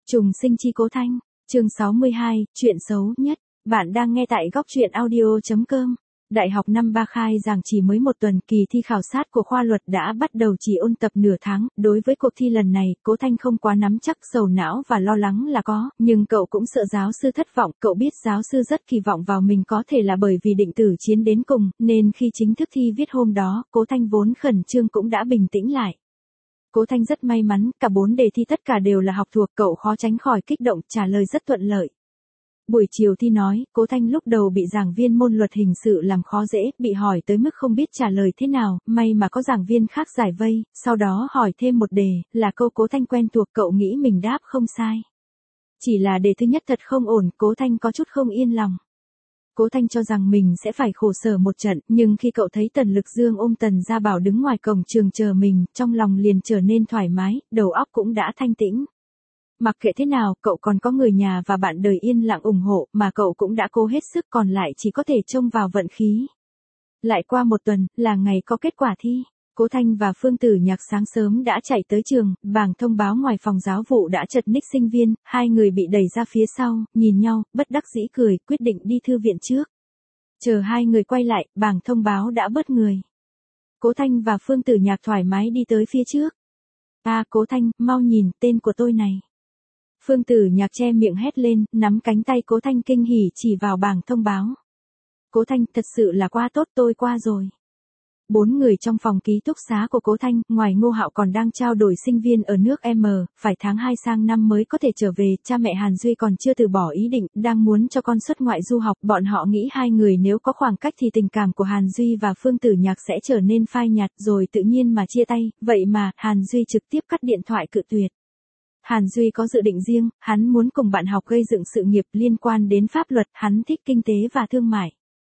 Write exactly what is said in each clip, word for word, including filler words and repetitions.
Trùng sinh chi Cố Thanh, chương sáu mươi hai, chuyện xấu nhất. Bạn đang nghe tại góc truyện audio chấm com. Đại học năm ba khai giảng chỉ mới một tuần, kỳ thi khảo sát của khoa luật đã bắt đầu, chỉ ôn tập nửa tháng. Đối với cuộc thi lần này, Cố Thanh không quá nắm chắc, sầu não và lo lắng là có, nhưng cậu cũng sợ giáo sư thất vọng. Cậu biết giáo sư rất kỳ vọng vào mình, có thể là bởi vì định tử chiến đến cùng, nên khi chính thức thi viết hôm đó, Cố Thanh vốn khẩn trương cũng đã bình tĩnh lại. Cố Thanh rất may mắn, cả bốn đề thi tất cả đều là học thuộc, cậu khó tránh khỏi kích động, trả lời rất thuận lợi. Buổi chiều thi nói, Cố Thanh lúc đầu bị giảng viên môn luật hình sự làm khó dễ, bị hỏi tới mức không biết trả lời thế nào, may mà có giảng viên khác giải vây, sau đó hỏi thêm một đề, là câu Cố Thanh quen thuộc, cậu nghĩ mình đáp không sai. Chỉ là đề thứ nhất thật không ổn, Cố Thanh có chút không yên lòng. Cố Thanh cho rằng mình sẽ phải khổ sở một trận, nhưng khi cậu thấy Tần Lực Dương ôm Tần Gia Bảo đứng ngoài cổng trường chờ mình, trong lòng liền trở nên thoải mái, đầu óc cũng đã thanh tĩnh. Mặc kệ thế nào, cậu còn có người nhà và bạn đời yên lặng ủng hộ, mà cậu cũng đã cố hết sức, còn lại chỉ có thể trông vào vận khí. Lại qua một tuần, là ngày có kết quả thi. Cố Thanh và Phương Tử Nhạc sáng sớm đã chạy tới trường, bảng thông báo ngoài phòng giáo vụ đã chật ních sinh viên, hai người bị đẩy ra phía sau, nhìn nhau, bất đắc dĩ cười, quyết định đi thư viện trước. Chờ hai người quay lại, bảng thông báo đã bớt người. Cố Thanh và Phương Tử Nhạc thoải mái đi tới phía trước. À, Cố Thanh, mau nhìn, tên của tôi này. Phương Tử Nhạc che miệng hét lên, nắm cánh tay Cố Thanh kinh hỉ chỉ vào bảng thông báo. Cố Thanh, thật sự là quá tốt, tôi qua rồi. Bốn người trong phòng ký túc xá của Cố Thanh, ngoài Ngô Hạo còn đang trao đổi sinh viên ở nước M, phải tháng hai sang năm mới có thể trở về, cha mẹ Hàn Duy còn chưa từ bỏ ý định, đang muốn cho con xuất ngoại du học, bọn họ nghĩ hai người nếu có khoảng cách thì tình cảm của Hàn Duy và Phương Tử Nhạc sẽ trở nên phai nhạt, rồi tự nhiên mà chia tay, vậy mà, Hàn Duy trực tiếp cắt điện thoại cự tuyệt. Hàn Duy có dự định riêng, hắn muốn cùng bạn học gây dựng sự nghiệp liên quan đến pháp luật, hắn thích kinh tế và thương mại.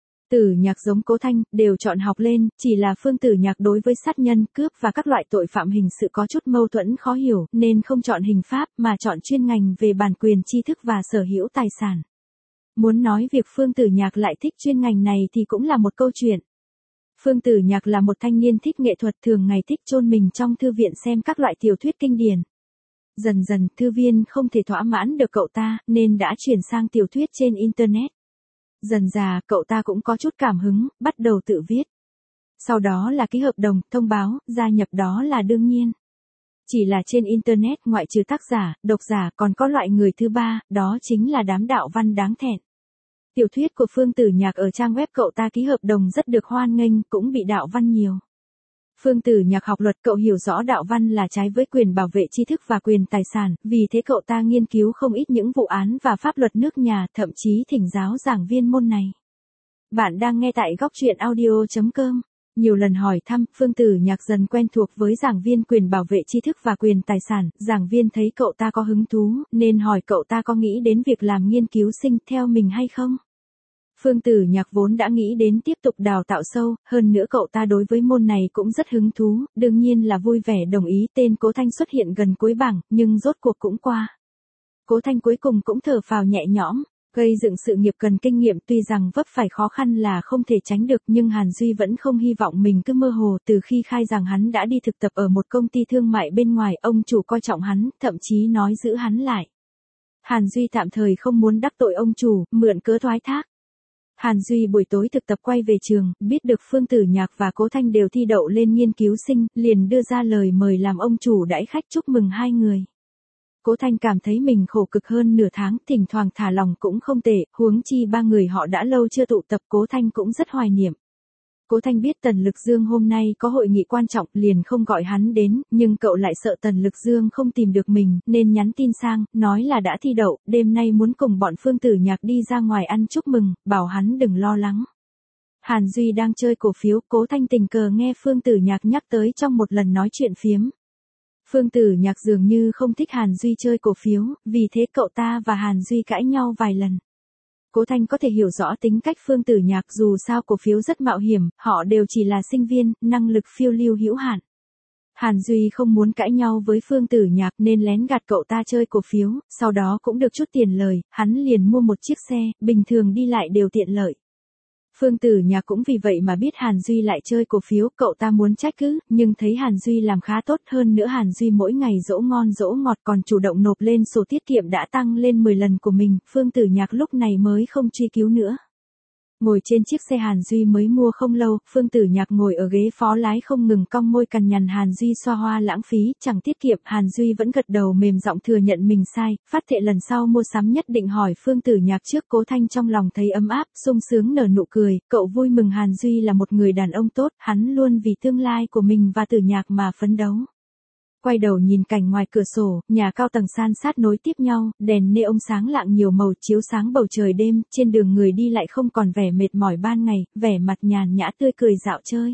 Tử Nhạc giống Cố Thanh, đều chọn học lên, chỉ là Phương Tử Nhạc đối với sát nhân, cướp và các loại tội phạm hình sự có chút mâu thuẫn khó hiểu, nên không chọn hình pháp, mà chọn chuyên ngành về bản quyền tri thức và sở hữu tài sản. Muốn nói việc Phương Tử Nhạc lại thích chuyên ngành này thì cũng là một câu chuyện. Phương Tử Nhạc là một thanh niên thích nghệ thuật, thường ngày thích chôn mình trong thư viện xem các loại tiểu thuyết kinh điển. Dần dần, thư viên không thể thỏa mãn được cậu ta, nên đã chuyển sang tiểu thuyết trên Internet. Dần dà, cậu ta cũng có chút cảm hứng, bắt đầu tự viết. Sau đó là ký hợp đồng, thông báo, gia nhập đó là đương nhiên. Chỉ là trên Internet, ngoại trừ tác giả, độc giả, còn có loại người thứ ba, đó chính là đám đạo văn đáng thẹn. Tiểu thuyết của Phương Tử Nhạc ở trang web cậu ta ký hợp đồng rất được hoan nghênh, cũng bị đạo văn nhiều. Phương Tử Nhạc học luật, cậu hiểu rõ đạo văn là trái với quyền bảo vệ tri thức và quyền tài sản, vì thế cậu ta nghiên cứu không ít những vụ án và pháp luật nước nhà, thậm chí thỉnh giáo giảng viên môn này. Bạn đang nghe tại góc truyện audio chấm com. Nhiều lần hỏi thăm, Phương Tử Nhạc dần quen thuộc với giảng viên quyền bảo vệ tri thức và quyền tài sản, giảng viên thấy cậu ta có hứng thú, nên hỏi cậu ta có nghĩ đến việc làm nghiên cứu sinh theo mình hay không. Phương Tử Nhạc vốn đã nghĩ đến tiếp tục đào tạo sâu, hơn nữa cậu ta đối với môn này cũng rất hứng thú, đương nhiên là vui vẻ đồng ý. Tên Cố Thanh xuất hiện gần cuối bảng, nhưng rốt cuộc cũng qua. Cố Thanh cuối cùng cũng thở phào nhẹ nhõm, gây dựng sự nghiệp cần kinh nghiệm, tuy rằng vấp phải khó khăn là không thể tránh được, nhưng Hàn Duy vẫn không hy vọng mình cứ mơ hồ. Từ khi khai rằng hắn đã đi thực tập ở một công ty thương mại bên ngoài, ông chủ coi trọng hắn, thậm chí nói giữ hắn lại. Hàn Duy tạm thời không muốn đắc tội ông chủ, mượn cớ thoái thác. Hàn Duy buổi tối thực tập quay về trường, biết được Phương Tử Nhạc và Cố Thanh đều thi đậu lên nghiên cứu sinh, liền đưa ra lời mời làm ông chủ đãi khách chúc mừng hai người. Cố Thanh cảm thấy mình khổ cực hơn nửa tháng, thỉnh thoảng thả lòng cũng không tệ, huống chi ba người họ đã lâu chưa tụ tập, Cố Thanh cũng rất hoài niệm. Cố Thanh biết Tần Lực Dương hôm nay có hội nghị quan trọng, liền không gọi hắn đến, nhưng cậu lại sợ Tần Lực Dương không tìm được mình, nên nhắn tin sang, nói là đã thi đậu, đêm nay muốn cùng bọn Phương Tử Nhạc đi ra ngoài ăn chúc mừng, bảo hắn đừng lo lắng. Hàn Duy đang chơi cổ phiếu, Cố Thanh tình cờ nghe Phương Tử Nhạc nhắc tới trong một lần nói chuyện phiếm. Phương Tử Nhạc dường như không thích Hàn Duy chơi cổ phiếu, vì thế cậu ta và Hàn Duy cãi nhau vài lần. Cố Thanh có thể hiểu rõ tính cách Phương Tử Nhạc, dù sao cổ phiếu rất mạo hiểm, họ đều chỉ là sinh viên, năng lực phiêu lưu hữu hạn. Hàn Duy không muốn cãi nhau với Phương Tử Nhạc nên lén gạt cậu ta chơi cổ phiếu, sau đó cũng được chút tiền lời, hắn liền mua một chiếc xe, bình thường đi lại đều tiện lợi. Phương Tử Nhạc cũng vì vậy mà biết Hàn Duy lại chơi cổ phiếu, cậu ta muốn trách cứ, nhưng thấy Hàn Duy làm khá tốt, hơn nữa Hàn Duy mỗi ngày dỗ ngon dỗ ngọt còn chủ động nộp lên sổ tiết kiệm đã tăng lên mười lần của mình, Phương Tử Nhạc lúc này mới không truy cứu nữa. Ngồi trên chiếc xe Hàn Duy mới mua không lâu, Phương Tử Nhạc ngồi ở ghế phó lái không ngừng cong môi cằn nhằn Hàn Duy xoa hoa lãng phí, chẳng tiết kiệm. Hàn Duy vẫn gật đầu mềm giọng thừa nhận mình sai, phát thệ lần sau mua sắm nhất định hỏi Phương Tử Nhạc trước. Cố Thanh trong lòng thấy ấm áp, sung sướng nở nụ cười, cậu vui mừng Hàn Duy là một người đàn ông tốt, hắn luôn vì tương lai của mình và Tử Nhạc mà phấn đấu. Quay đầu nhìn cảnh ngoài cửa sổ, nhà cao tầng san sát nối tiếp nhau, đèn neon sáng lạng nhiều màu chiếu sáng bầu trời đêm, trên đường người đi lại không còn vẻ mệt mỏi ban ngày, vẻ mặt nhàn nhã tươi cười dạo chơi.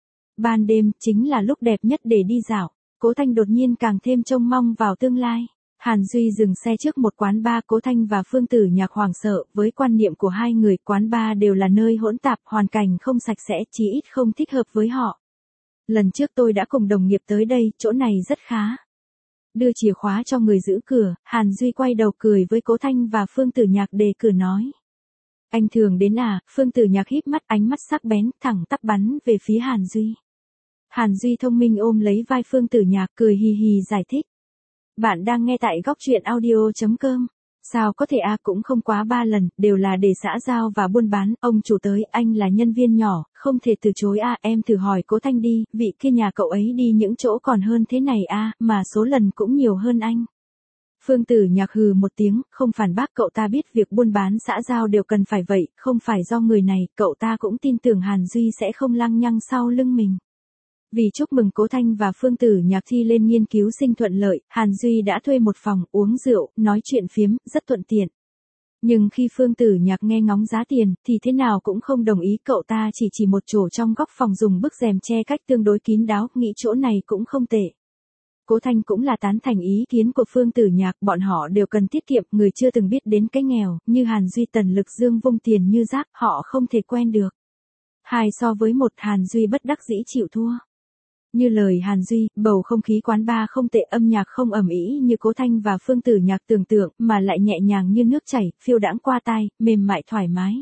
Ban đêm chính là lúc đẹp nhất để đi dạo, Cố Thanh đột nhiên càng thêm trông mong vào tương lai. Hàn Duy dừng xe trước một quán bar, Cố Thanh và Phương Tử Nhạc hoảng sợ, với quan niệm của hai người, quán bar đều là nơi hỗn tạp, hoàn cảnh không sạch sẽ, chí ít không thích hợp với họ. Lần trước tôi đã cùng đồng nghiệp tới đây, chỗ này rất khá. Đưa chìa khóa cho người giữ cửa, Hàn Duy quay đầu cười với Cố Thanh và Phương Tử Nhạc đề cửa nói. Anh thường đến à? Phương Tử Nhạc híp mắt, ánh mắt sắc bén, thẳng tắp bắn về phía Hàn Duy. Hàn Duy thông minh ôm lấy vai Phương Tử Nhạc, cười hì hì giải thích. Bạn đang nghe tại góc truyện audio chấm com. Sao có thể a à, cũng không quá ba lần, đều là để xã giao và buôn bán, ông chủ tới, anh là nhân viên nhỏ, không thể từ chối a à, em thử hỏi Cố Thanh đi, vị kia nhà cậu ấy đi những chỗ còn hơn thế này a à, mà số lần cũng nhiều hơn anh. Phương Tử Nhạc hừ một tiếng, không phản bác, cậu ta biết việc buôn bán xã giao đều cần phải vậy, không phải do người này, cậu ta cũng tin tưởng Hàn Duy sẽ không lăng nhăng sau lưng mình. Vì chúc mừng Cố Thanh và Phương Tử Nhạc thi lên nghiên cứu sinh thuận lợi, Hàn Duy đã thuê một phòng, uống rượu, nói chuyện phiếm, rất thuận tiện. Nhưng khi Phương Tử Nhạc nghe ngóng giá tiền, thì thế nào cũng không đồng ý, cậu ta chỉ chỉ một chỗ trong góc phòng dùng bức rèm che cách tương đối kín đáo, nghĩ chỗ này cũng không tệ. Cố Thanh cũng là tán thành ý kiến của Phương Tử Nhạc, bọn họ đều cần tiết kiệm, người chưa từng biết đến cái nghèo, như Hàn Duy Tần Lực Dương vung tiền như rác, họ không thể quen được. Hai so với một, Hàn Duy bất đắc dĩ chịu thua. Như lời Hàn Duy, bầu không khí quán bar không tệ, âm nhạc không ầm ĩ như Cố Thanh và Phương Tử Nhạc tưởng tượng, mà lại nhẹ nhàng như nước chảy, phiêu đãng qua tai, mềm mại thoải mái.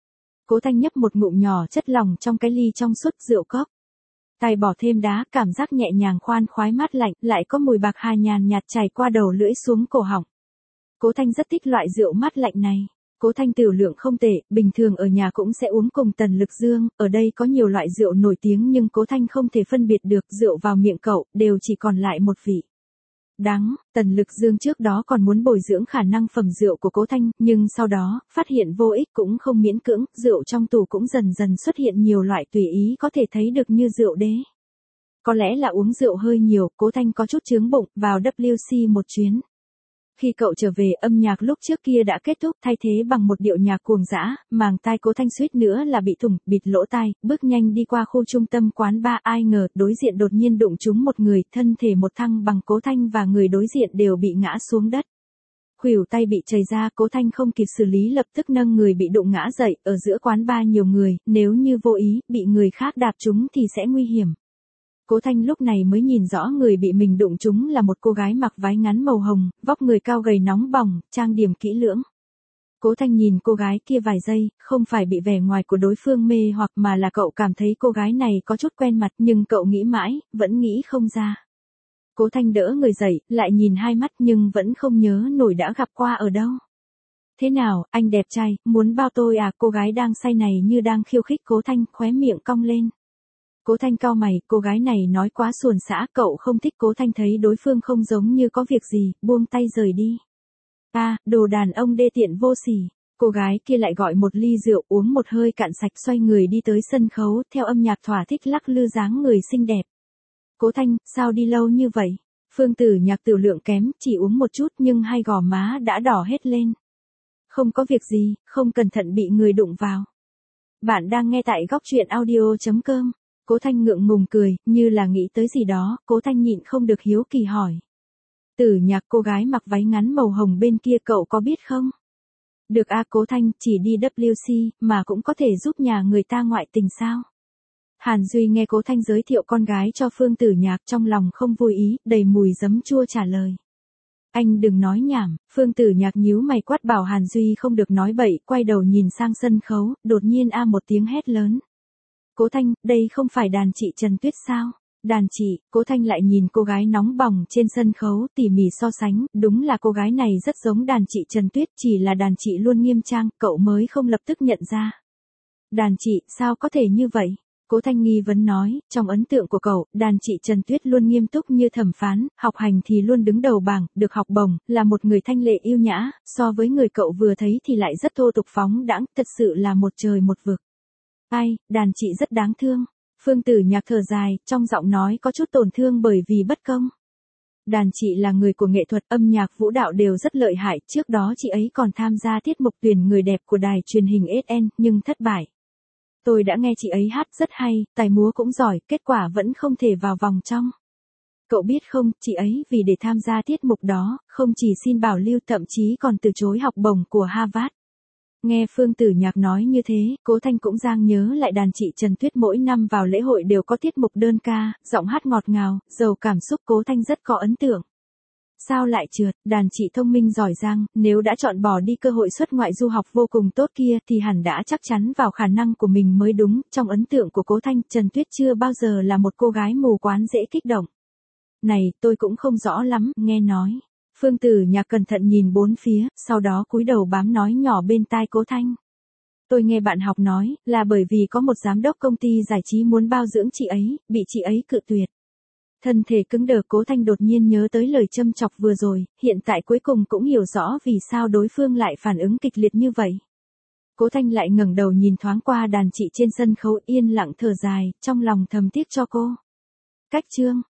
Cố Thanh nhấp một ngụm nhỏ chất lỏng trong cái ly trong suốt rượu cốc. Tay bỏ thêm đá, cảm giác nhẹ nhàng khoan khoái mát lạnh, lại có mùi bạc hà nhàn nhạt chảy qua đầu lưỡi xuống cổ họng. Cố Thanh rất thích loại rượu mát lạnh này. Cố Thanh tiểu lượng không tệ, bình thường ở nhà cũng sẽ uống cùng Tần Lực Dương, ở đây có nhiều loại rượu nổi tiếng nhưng Cố Thanh không thể phân biệt được, rượu vào miệng cậu, đều chỉ còn lại một vị đắng. Tần Lực Dương trước đó còn muốn bồi dưỡng khả năng phẩm rượu của Cố Thanh, nhưng sau đó, phát hiện vô ích cũng không miễn cưỡng, rượu trong tủ cũng dần dần xuất hiện nhiều loại tùy ý có thể thấy được như rượu đế. Có lẽ là uống rượu hơi nhiều, Cố Thanh có chút chướng bụng, vào W C một chuyến. Khi cậu trở về, âm nhạc lúc trước kia đã kết thúc, thay thế bằng một điệu nhạc cuồng dã, màng tai Cố Thanh suýt nữa là bị thủng, bịt lỗ tai, bước nhanh đi qua khu trung tâm quán bar, ai ngờ, đối diện đột nhiên đụng trúng một người, thân thể một thăng bằng, Cố Thanh và người đối diện đều bị ngã xuống đất. Khuỷu tay bị chảy ra, Cố Thanh không kịp xử lý lập tức nâng người bị đụng ngã dậy, ở giữa quán bar nhiều người, nếu như vô ý, bị người khác đạp trúng thì sẽ nguy hiểm. Cố Thanh lúc này mới nhìn rõ người bị mình đụng trúng là một cô gái mặc váy ngắn màu hồng, vóc người cao gầy nóng bỏng, trang điểm kỹ lưỡng. Cố Thanh nhìn cô gái kia vài giây, không phải bị vẻ ngoài của đối phương mê hoặc mà là cậu cảm thấy cô gái này có chút quen mặt, nhưng cậu nghĩ mãi, vẫn nghĩ không ra. Cố Thanh đỡ người dậy, lại nhìn hai mắt nhưng vẫn không nhớ nổi đã gặp qua ở đâu. Thế nào, anh đẹp trai, muốn bao tôi à? Cô gái đang say này như đang khiêu khích Cố Thanh, khóe miệng cong lên. Cố Thanh cau mày, cô gái này nói quá xuồng xã, cậu không thích. Cố Thanh thấy đối phương không giống như có việc gì, buông tay rời đi. A, à, đồ đàn ông đê tiện vô sỉ. Cô gái kia lại gọi một ly rượu, uống một hơi cạn sạch, xoay người đi tới sân khấu, theo âm nhạc thỏa thích lắc lư dáng người xinh đẹp. Cố Thanh, sao đi lâu như vậy? Phương Tử Nhạc tiểu lượng kém, chỉ uống một chút nhưng hai gò má đã đỏ hết lên. Không có việc gì, không cẩn thận bị người đụng vào. Bạn đang nghe tại góc truyện audio chấm com. Cố Thanh ngượng ngùng cười, như là nghĩ tới gì đó, Cố Thanh nhịn không được hiếu kỳ hỏi. Tử Nhạc, cô gái mặc váy ngắn màu hồng bên kia cậu có biết không? Được a, Cố Thanh, chỉ đi W C, mà cũng có thể giúp nhà người ta ngoại tình sao? Hàn Duy nghe Cố Thanh giới thiệu con gái cho Phương Tử Nhạc trong lòng không vui ý, đầy mùi giấm chua trả lời. Anh đừng nói nhảm, Phương Tử Nhạc nhíu mày quát bảo Hàn Duy không được nói bậy, quay đầu nhìn sang sân khấu, đột nhiên a một tiếng hét lớn. Cố Thanh, đây không phải đàn chị Trần Tuyết sao? Đàn chị, Cố Thanh lại nhìn cô gái nóng bỏng trên sân khấu tỉ mỉ so sánh, đúng là cô gái này rất giống đàn chị Trần Tuyết, chỉ là đàn chị luôn nghiêm trang, cậu mới không lập tức nhận ra. Đàn chị, sao có thể như vậy? Cố Thanh nghi vấn nói, trong ấn tượng của cậu, đàn chị Trần Tuyết luôn nghiêm túc như thẩm phán, học hành thì luôn đứng đầu bảng, được học bổng, là một người thanh lệ yêu nhã, so với người cậu vừa thấy thì lại rất thô tục phóng đãng, thật sự là một trời một vực. Ai, đàn chị rất đáng thương. Phương Tử Nhạc thở dài, trong giọng nói có chút tổn thương bởi vì bất công. Đàn chị là người của nghệ thuật âm nhạc vũ đạo đều rất lợi hại, trước đó chị ấy còn tham gia tiết mục tuyển người đẹp của đài truyền hình ét en, nhưng thất bại. Tôi đã nghe chị ấy hát rất hay, tài múa cũng giỏi, kết quả vẫn không thể vào vòng trong. Cậu biết không, chị ấy vì để tham gia tiết mục đó, không chỉ xin bảo lưu thậm chí còn từ chối học bổng của Harvard. Nghe Phương Tử Nhạc nói như thế, Cố Thanh cũng giang nhớ lại đàn chị Trần Tuyết mỗi năm vào lễ hội đều có tiết mục đơn ca, giọng hát ngọt ngào, giàu cảm xúc, Cố Thanh rất có ấn tượng. Sao lại trượt, đàn chị thông minh giỏi giang, nếu đã chọn bỏ đi cơ hội xuất ngoại du học vô cùng tốt kia thì hẳn đã chắc chắn vào khả năng của mình mới đúng, trong ấn tượng của Cố Thanh, Trần Tuyết chưa bao giờ là một cô gái mù quáng dễ kích động. Này, tôi cũng không rõ lắm, nghe nói. Phương Tử Nhạc cẩn thận nhìn bốn phía, sau đó cúi đầu bám nói nhỏ bên tai Cố Thanh. Tôi nghe bạn học nói, là bởi vì có một giám đốc công ty giải trí muốn bao dưỡng chị ấy, bị chị ấy cự tuyệt. Thân thể cứng đờ, Cố Thanh đột nhiên nhớ tới lời châm chọc vừa rồi, hiện tại cuối cùng cũng hiểu rõ vì sao đối phương lại phản ứng kịch liệt như vậy. Cố Thanh lại ngẩng đầu nhìn thoáng qua đàn chị trên sân khấu, yên lặng thở dài, trong lòng thầm tiếc cho cô. Cách chương